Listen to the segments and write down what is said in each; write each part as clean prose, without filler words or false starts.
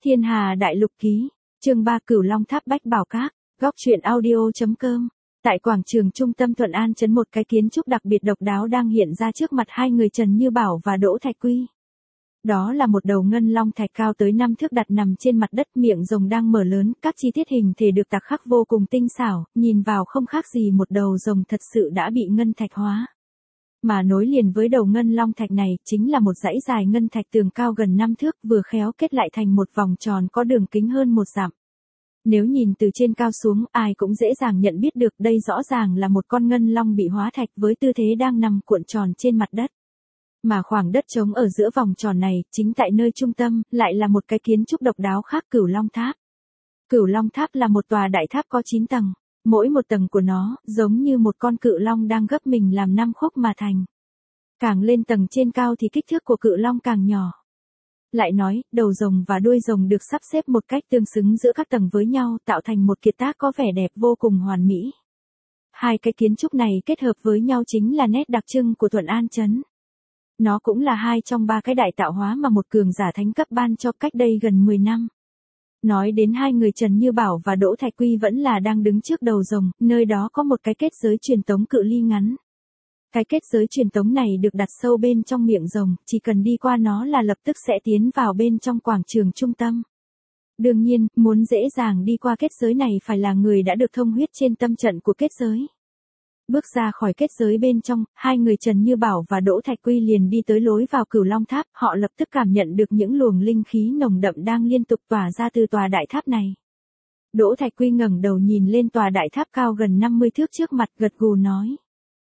Thiên Hà Đại Lục Ký, chương 3 Cửu Long Tháp Bách Bảo Các, góc truyện audio.com. Tại quảng trường trung tâm Thuận An trấn, một cái kiến trúc đặc biệt độc đáo đang hiện ra trước mặt hai người Trần Như Bảo và Đỗ Thạch Quy. Đó là một đầu ngân long thạch cao tới 5 thước đặt nằm trên mặt đất, miệng rồng đang mở lớn, các chi tiết hình thể được tạc khắc vô cùng tinh xảo, nhìn vào không khác gì một đầu rồng thật sự đã bị ngân thạch hóa. Mà nối liền với đầu ngân long thạch này chính là một dãy dài ngân thạch tường cao gần 5 thước, vừa khéo kết lại thành một vòng tròn có đường kính hơn 1 dặm. Nếu nhìn từ trên cao xuống, ai cũng dễ dàng nhận biết được đây rõ ràng là một con ngân long bị hóa thạch với tư thế đang nằm cuộn tròn trên mặt đất. Mà khoảng đất trống ở giữa vòng tròn này, chính tại nơi trung tâm, lại là một cái kiến trúc độc đáo khác, Cửu Long Tháp. Cửu Long Tháp là một tòa đại tháp có 9 tầng. Mỗi một tầng của nó, giống như một con cự long đang gấp mình làm 5 khúc mà thành. Càng lên tầng trên cao thì kích thước của cự long càng nhỏ. Lại nói, đầu rồng và đuôi rồng được sắp xếp một cách tương xứng giữa các tầng với nhau, tạo thành một kiệt tác có vẻ đẹp vô cùng hoàn mỹ. Hai cái kiến trúc này kết hợp với nhau chính là nét đặc trưng của Thuận An trấn. Nó cũng là hai trong 3 cái đại tạo hóa mà một cường giả thánh cấp ban cho cách đây gần 10 năm. Nói đến hai người Trần Như Bảo và Đỗ Thạch Quy vẫn là đang đứng trước đầu rồng, nơi đó có một cái kết giới truyền tống cự ly ngắn. Cái kết giới truyền tống này được đặt sâu bên trong miệng rồng, chỉ cần đi qua nó là lập tức sẽ tiến vào bên trong quảng trường trung tâm. Đương nhiên, muốn dễ dàng đi qua kết giới này phải là người đã được thông huyết trên tâm trận của kết giới. Bước ra khỏi kết giới bên trong, hai người Trần Như Bảo và Đỗ Thạch Quy liền đi tới lối vào Cửu Long Tháp, họ lập tức cảm nhận được những luồng linh khí nồng đậm đang liên tục tỏa ra từ tòa đại tháp này. Đỗ Thạch Quy ngẩng đầu nhìn lên tòa đại tháp cao gần 50 thước trước mặt, gật gù nói.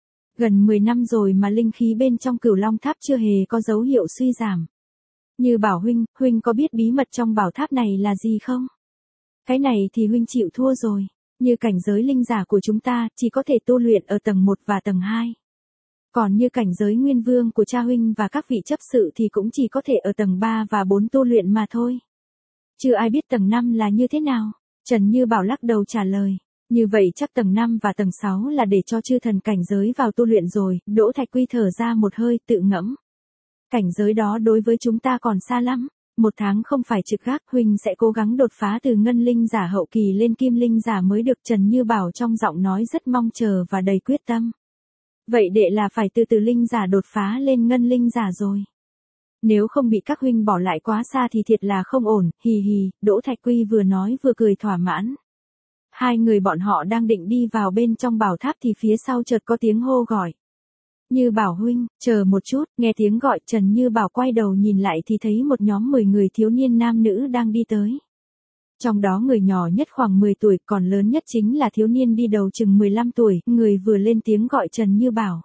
Gần 10 năm rồi mà linh khí bên trong Cửu Long Tháp chưa hề có dấu hiệu suy giảm. Như Bảo huynh có biết bí mật trong bảo tháp này là gì không? Cái này thì huynh chịu thua rồi. Như cảnh giới linh giả của chúng ta, chỉ có thể tu luyện ở tầng 1 và tầng 2. Còn như cảnh giới nguyên vương của cha huynh và các vị chấp sự thì cũng chỉ có thể ở tầng 3 và 4 tu luyện mà thôi. Chưa ai biết tầng 5 là như thế nào. Trần Như Bảo lắc đầu trả lời. Như vậy chắc tầng 5 và tầng 6 là để cho chư thần cảnh giới vào tu luyện rồi. Đỗ Thạch Quy thở ra một hơi, tự ngẫm. Cảnh giới đó đối với chúng ta còn xa lắm. 1 tháng không phải trực gác, huynh sẽ cố gắng đột phá từ ngân linh giả hậu kỳ lên kim linh giả mới được. Trần Như Bảo trong giọng nói rất mong chờ và đầy quyết tâm. Vậy đệ là phải từ từ linh giả đột phá lên ngân linh giả rồi. Nếu không bị các huynh bỏ lại quá xa thì thiệt là không ổn, hì hì. Đỗ Thạch Quy vừa nói vừa cười thỏa mãn. Hai người bọn họ đang định đi vào bên trong bảo tháp thì phía sau chợt có tiếng hô gọi. Như Bảo huynh, chờ một chút. Nghe tiếng gọi, Trần Như Bảo quay đầu nhìn lại thì thấy một nhóm 10 người thiếu niên nam nữ đang đi tới. Trong đó người nhỏ nhất khoảng 10 tuổi, còn lớn nhất chính là thiếu niên đi đầu chừng 15 tuổi, người vừa lên tiếng gọi Trần Như Bảo.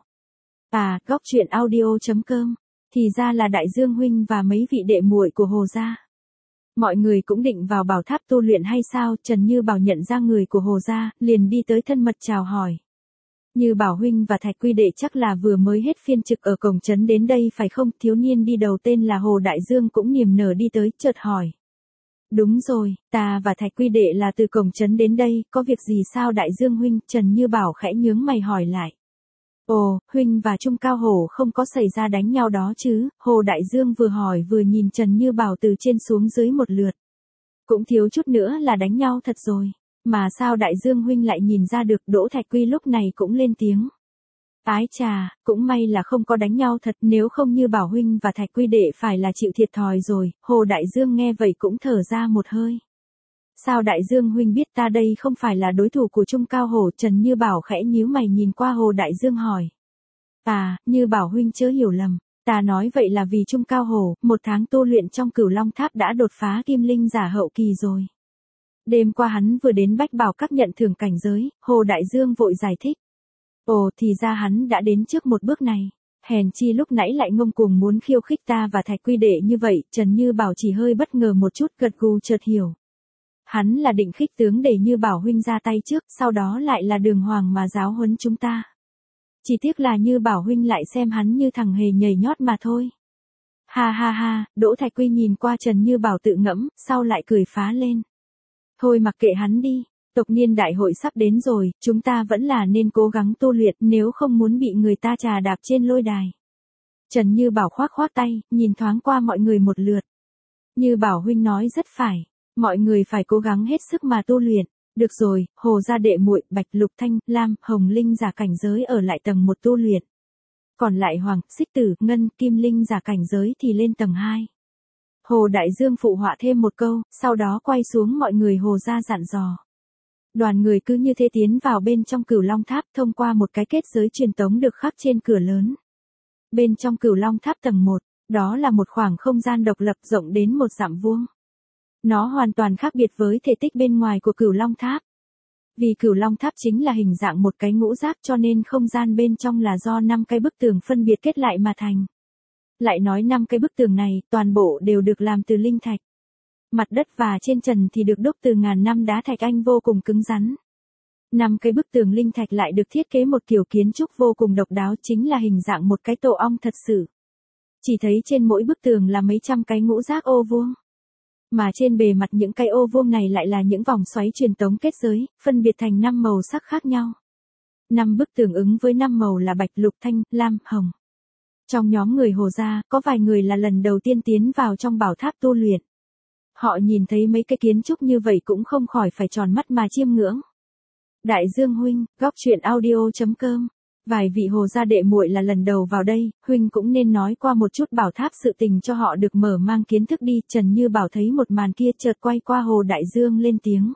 À, góc truyện audio.com, thì ra là Đại Dương huynh và mấy vị đệ muội của Hồ gia. Mọi người cũng định vào bảo tháp tu luyện hay sao? Trần Như Bảo nhận ra người của Hồ gia, liền đi tới thân mật chào hỏi. Như Bảo huynh và Thạch Quy đệ chắc là vừa mới hết phiên trực ở cổng trấn đến đây phải không? Thiếu niên đi đầu tên là Hồ Đại Dương cũng niềm nở đi tới, chợt hỏi. Đúng rồi, ta và Thạch Quy đệ là từ cổng trấn đến đây, có việc gì sao Đại Dương huynh? Trần Như Bảo khẽ nhướng mày hỏi lại. Ồ, huynh và Trung Cao Hổ không có xảy ra đánh nhau đó chứ? Hồ Đại Dương vừa hỏi vừa nhìn Trần Như Bảo từ trên xuống dưới một lượt. Cũng thiếu chút nữa là đánh nhau thật rồi. Mà sao Đại Dương huynh lại nhìn ra được? Đỗ Thạch Quy lúc này cũng lên tiếng. Ái chà, cũng may là không có đánh nhau thật, nếu không Như Bảo huynh và Thạch Quy đệ phải là chịu thiệt thòi rồi. Hồ Đại Dương nghe vậy cũng thở ra một hơi. Sao Đại Dương huynh biết ta đây không phải là đối thủ của Trung Cao Hổ? Trần Như Bảo khẽ nhíu mày nhìn qua Hồ Đại Dương hỏi. À, Như Bảo huynh chớ hiểu lầm. Ta nói vậy là vì Trung Cao Hổ, 1 tháng tu luyện trong Cửu Long Tháp đã đột phá kim linh giả hậu kỳ rồi. Đêm qua hắn vừa đến Bách Bảo Các nhận thưởng cảnh giới. Hồ Đại Dương vội giải thích. Ồ, thì ra hắn đã đến trước một bước này. Hèn chi lúc nãy lại ngông cuồng muốn khiêu khích ta và Thạch Quy đệ như vậy. Trần Như Bảo chỉ hơi bất ngờ một chút, gật gù chợt hiểu. Hắn là định khích tướng để Như Bảo huynh ra tay trước, sau đó lại là đường hoàng mà giáo huấn chúng ta. Chỉ tiếc là Như Bảo huynh lại xem hắn như thằng hề nhảy nhót mà thôi. Ha ha ha, Đỗ Thạch Quy nhìn qua Trần Như Bảo tự ngẫm, sau lại cười phá lên. Thôi mặc kệ hắn đi, tộc niên đại hội sắp đến rồi, chúng ta vẫn là nên cố gắng tu luyện nếu không muốn bị người ta trà đạp trên lôi đài. Trần Như Bảo khoác tay, nhìn thoáng qua mọi người một lượt. Như Bảo huynh nói rất phải, mọi người phải cố gắng hết sức mà tu luyện. Được rồi, Hồ gia đệ muội, Bạch Lục Thanh, Lam, Hồng Linh giả cảnh giới ở lại tầng 1 tu luyện. Còn lại Hoàng, Xích Tử, Ngân, Kim Linh giả cảnh giới thì lên tầng 2. Hồ Đại Dương phụ họa thêm một câu, sau đó quay xuống mọi người Hồ gia dặn dò. Đoàn người cứ như thế tiến vào bên trong Cửu Long Tháp thông qua một cái kết giới truyền tống được khắc trên cửa lớn. Bên trong Cửu Long Tháp tầng 1, đó là một khoảng không gian độc lập rộng đến 1 dặm vuông. Nó hoàn toàn khác biệt với thể tích bên ngoài của Cửu Long Tháp. Vì Cửu Long Tháp chính là hình dạng một cái ngũ giác cho nên không gian bên trong là do 5 cái bức tường phân biệt kết lại mà thành. Lại nói 5 cái bức tường này toàn bộ đều được làm từ linh thạch. Mặt đất và trên trần thì được đúc từ ngàn năm đá thạch anh vô cùng cứng rắn. 5 cái bức tường linh thạch lại được thiết kế một kiểu kiến trúc vô cùng độc đáo chính là hình dạng một cái tổ ong thật sự. Chỉ thấy trên mỗi bức tường là mấy trăm cái ngũ giác ô vuông. Mà trên bề mặt những cái ô vuông này lại là những vòng xoáy truyền tống kết giới, phân biệt thành 5 màu sắc khác nhau. 5 bức tường ứng với 5 màu là bạch, lục, thanh, lam, hồng. Trong nhóm người Hồ gia, có vài người là lần đầu tiên tiến vào trong bảo tháp tu luyện. Họ nhìn thấy mấy cái kiến trúc như vậy cũng không khỏi phải tròn mắt mà chiêm ngưỡng. Đại Dương huynh, góc truyện audio.com. Vài vị Hồ gia đệ muội là lần đầu vào đây, huynh cũng nên nói qua một chút bảo tháp sự tình cho họ được mở mang kiến thức đi. Trần Như Bảo thấy một màn kia chợt quay qua Hồ Đại Dương lên tiếng.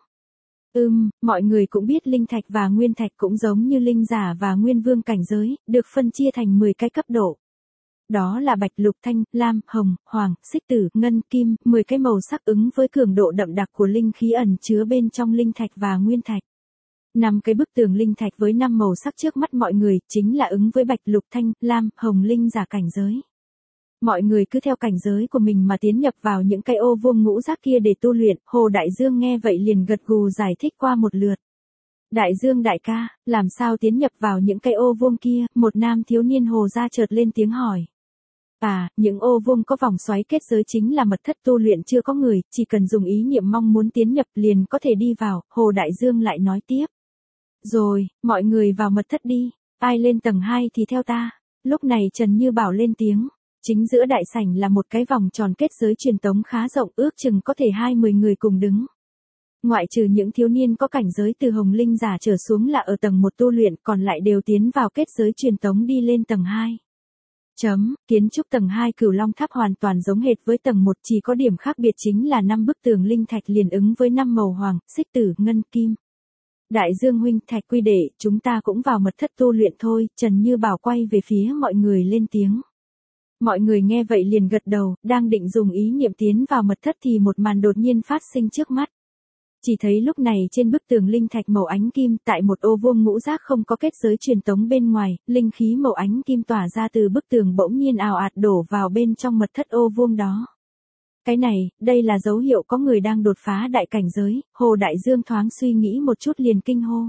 Mọi người cũng biết linh thạch và nguyên thạch cũng giống như linh giả và nguyên vương cảnh giới, được phân chia thành 10 cái cấp độ. Đó là bạch, lục, thanh, lam, hồng, hoàng, xích tử, ngân, kim, 10 cái màu sắc ứng với cường độ đậm đặc của linh khí ẩn chứa bên trong linh thạch và nguyên thạch. 5 cái bức tường linh thạch với 5 màu sắc trước mắt mọi người chính là ứng với bạch, lục, thanh, lam, hồng linh giả cảnh giới. Mọi người cứ theo cảnh giới của mình mà tiến nhập vào những cái ô vuông ngũ giác kia để tu luyện. Hồ Đại Dương nghe vậy liền gật gù giải thích qua một lượt. Đại Dương đại ca, làm sao tiến nhập vào những cái ô vuông kia? Một nam thiếu niên Hồ gia chợt lên tiếng hỏi. Những ô vuông có vòng xoáy kết giới chính là mật thất tu luyện chưa có người, chỉ cần dùng ý niệm mong muốn tiến nhập liền có thể đi vào. Hồ Đại Dương lại nói tiếp. Rồi, mọi người vào mật thất đi, ai lên tầng 2 thì theo ta. Lúc này Trần Như Bảo lên tiếng. Chính giữa đại sảnh là một cái vòng tròn kết giới truyền tống khá rộng, ước chừng có thể 20 người cùng đứng. Ngoại trừ những thiếu niên có cảnh giới từ hồng linh giả trở xuống là ở tầng 1 tu luyện, còn lại đều tiến vào kết giới truyền tống đi lên tầng 2. Kiến trúc tầng 2 Cửu Long Tháp hoàn toàn giống hệt với tầng 1, chỉ có điểm khác biệt chính là 5 bức tường linh thạch liền ứng với 5 màu hoàng, xích tử, ngân, kim. Đại Dương huynh, Thạch Quy đệ, chúng ta cũng vào mật thất tu luyện thôi. Trần Như Bảo quay về phía mọi người lên tiếng. Mọi người nghe vậy liền gật đầu, đang định dùng ý niệm tiến vào mật thất thì một màn đột nhiên phát sinh trước mắt. Chỉ thấy lúc này trên bức tường linh thạch màu ánh kim tại một ô vuông ngũ giác không có kết giới truyền tống bên ngoài, linh khí màu ánh kim tỏa ra từ bức tường bỗng nhiên ào ạt đổ vào bên trong mật thất ô vuông đó. Cái này, đây là dấu hiệu có người đang đột phá đại cảnh giới. Hồ Đại Dương thoáng suy nghĩ một chút liền kinh hô.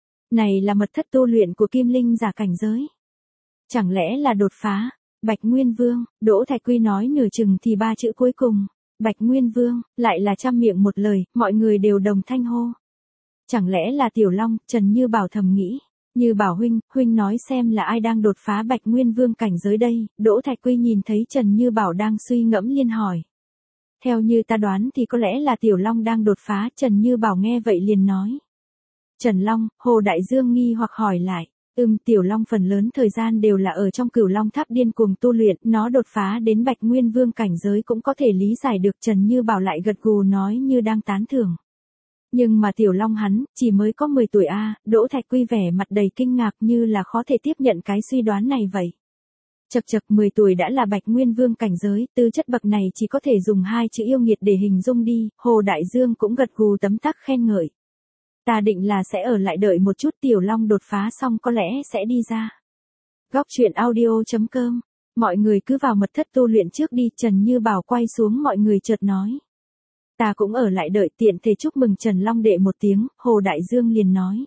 Này là mật thất tu luyện của Kim Linh giả cảnh giới. Chẳng lẽ là đột phá? Bạch Nguyên Vương, Đỗ Thạch Quy nói nửa chừng thì 3 chữ cuối cùng. Bạch Nguyên Vương, lại là trăm miệng một lời, mọi người đều đồng thanh hô. Chẳng lẽ là Tiểu Long? Trần Như Bảo thầm nghĩ. Như Bảo huynh nói xem là ai đang đột phá Bạch Nguyên Vương cảnh giới đây? Đỗ Thạch Quy nhìn thấy Trần Như Bảo đang suy ngẫm liên hỏi. Theo như ta đoán thì có lẽ là Tiểu Long đang đột phá. Trần Như Bảo nghe vậy liền nói. Trần Long, Hồ Đại Dương nghi hoặc hỏi lại. Tiểu Long phần lớn thời gian đều là ở trong Cửu Long Tháp điên cuồng tu luyện, nó đột phá đến Bạch Nguyên Vương cảnh giới cũng có thể lý giải được. Trần Như Bảo lại gật gù nói như đang tán thưởng. Nhưng mà Tiểu Long hắn, chỉ mới có 10 tuổi a. Đỗ Thạch Quy vẻ mặt đầy kinh ngạc như là khó thể tiếp nhận cái suy đoán này vậy. Chậc 10 tuổi đã là Bạch Nguyên Vương cảnh giới, tư chất bậc này chỉ có thể dùng 2 chữ yêu nghiệt để hình dung đi. Hồ Đại Dương cũng gật gù tấm tắc khen ngợi. Ta định là sẽ ở lại đợi một chút Tiểu Long đột phá xong có lẽ sẽ đi ra. Góc truyện audio.com. Mọi người cứ vào mật thất tu luyện trước đi. Trần Như Bảo quay xuống mọi người chợt nói. Ta cũng ở lại đợi, tiện thể chúc mừng Trần Long đệ một tiếng. Hồ Đại Dương liền nói.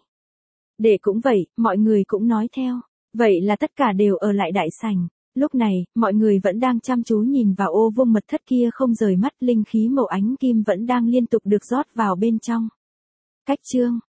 Đệ cũng vậy, mọi người cũng nói theo. Vậy là tất cả đều ở lại đại sảnh. Lúc này, mọi người vẫn đang chăm chú nhìn vào ô vuông mật thất kia không rời mắt, linh khí màu ánh kim vẫn đang liên tục được rót vào bên trong. Cách chương